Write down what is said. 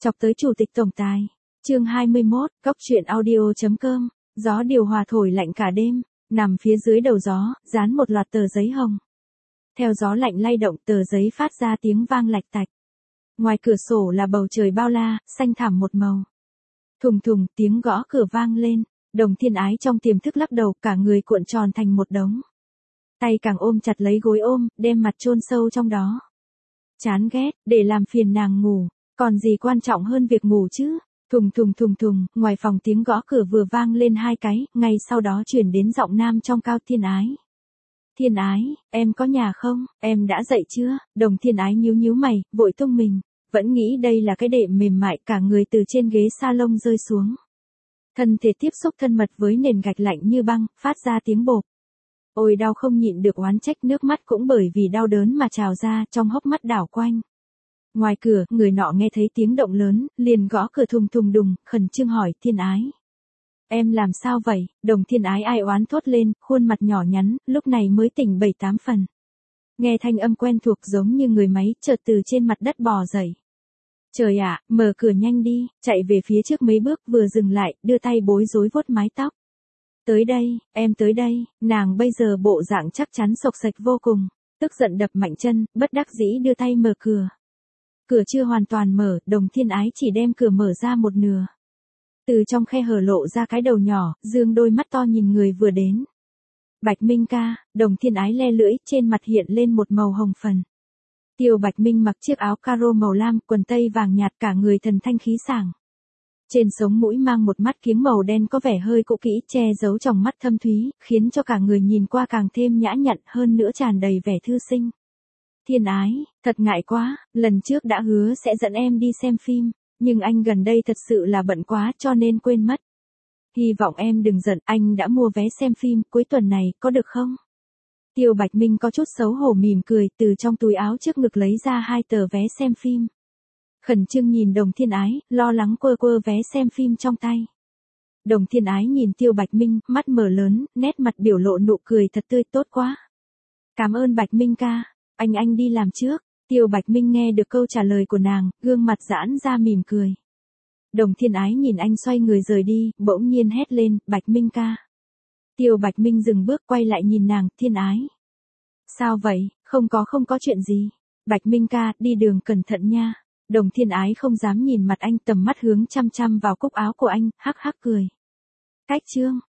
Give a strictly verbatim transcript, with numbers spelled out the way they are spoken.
Chọc tới chủ tịch tổng tài. Chương hai mươi mốt, Cốc truyện audio chấm com. Gió điều hòa thổi lạnh cả đêm, nằm phía dưới đầu gió, dán một loạt tờ giấy hồng. Theo gió lạnh lay động, tờ giấy phát ra tiếng vang lạch tạch. Ngoài cửa sổ là bầu trời bao la, xanh thẳm một màu. Thùng thùng, tiếng gõ cửa vang lên, Đồng Thiên Ái trong tiềm thức lắc đầu, cả người cuộn tròn thành một đống. Tay càng ôm chặt lấy gối ôm, đem mặt chôn sâu trong đó. Chán ghét, để làm phiền nàng ngủ, còn gì quan trọng hơn việc ngủ chứ? Thùng thùng thùng thùng, ngoài phòng tiếng gõ cửa vừa vang lên hai cái, ngay sau đó chuyển đến giọng nam trong cao. Thiên Ái. Thiên Ái, em có nhà không, em đã dậy chưa? Đồng Thiên Ái nhíu nhíu mày, vội tung mình, vẫn nghĩ đây là cái đệm mềm mại, cả người từ trên ghế salon rơi xuống. Thân thể tiếp xúc thân mật với nền gạch lạnh như băng, phát ra tiếng bộp. Ôi đau không nhịn được oán trách, nước mắt cũng bởi vì đau đớn mà trào ra, trong hốc mắt đảo quanh. Ngoài cửa, người nọ nghe thấy tiếng động lớn, liền gõ cửa thùng thùng đùng, khẩn trương hỏi. Thiên Ái. Em làm sao vậy? Đồng Thiên Ái ai oán thốt lên, khuôn mặt nhỏ nhắn, lúc này mới tỉnh bảy tám phần. Nghe thanh âm quen thuộc giống như người máy, chợt từ trên mặt đất bò dậy. Trời ạ, mở cửa nhanh đi, chạy về phía trước mấy bước, vừa dừng lại, đưa tay bối rối vuốt mái tóc. Tới đây, em tới đây, nàng bây giờ bộ dạng chắc chắn sộc sạch vô cùng, tức giận đập mạnh chân, bất đắc dĩ đưa tay mở cửa. Cửa chưa hoàn toàn mở, Đồng Thiên Ái chỉ đem cửa mở ra một nửa. Từ trong khe hở lộ ra cái đầu nhỏ, dương đôi mắt to nhìn người vừa đến. Bạch Minh ca. Đồng Thiên Ái le lưỡi, trên mặt hiện lên một màu hồng phần. Tiêu Bạch Minh mặc chiếc áo caro màu lam, quần tây vàng nhạt, cả người thần thanh khí sảng. Trên sống mũi mang một mắt kiếng màu đen có vẻ hơi cũ kỹ, che giấu tròng mắt thâm thúy, khiến cho cả người nhìn qua càng thêm nhã nhặn, hơn nữa tràn đầy vẻ thư sinh. Thiên Ái, thật ngại quá, lần trước đã hứa sẽ dẫn em đi xem phim, nhưng anh gần đây thật sự là bận quá cho nên quên mất. Hy vọng em đừng giận, anh đã mua vé xem phim, cuối tuần này, có được không? Tiêu Bạch Minh có chút xấu hổ mỉm cười, từ trong túi áo trước ngực lấy ra hai tờ vé xem phim. Khẩn trương nhìn Đồng Thiên Ái, lo lắng quơ quơ vé xem phim trong tay. Đồng Thiên Ái nhìn Tiêu Bạch Minh, mắt mở lớn, nét mặt biểu lộ nụ cười thật tươi, tốt quá. Cảm ơn Bạch Minh ca, anh anh đi làm trước. Tiêu Bạch Minh nghe được câu trả lời của nàng, gương mặt giãn ra mỉm cười. Đồng Thiên Ái nhìn anh xoay người rời đi, bỗng nhiên hét lên, Bạch Minh ca. Tiêu Bạch Minh dừng bước quay lại nhìn nàng. Thiên Ái. Sao vậy, không có không có chuyện gì. Bạch Minh ca, đi đường cẩn thận nha. Đồng Thiên Ái không dám nhìn mặt anh, tầm mắt hướng chăm chăm vào cúc áo của anh, hắc hắc cười. Cách chương.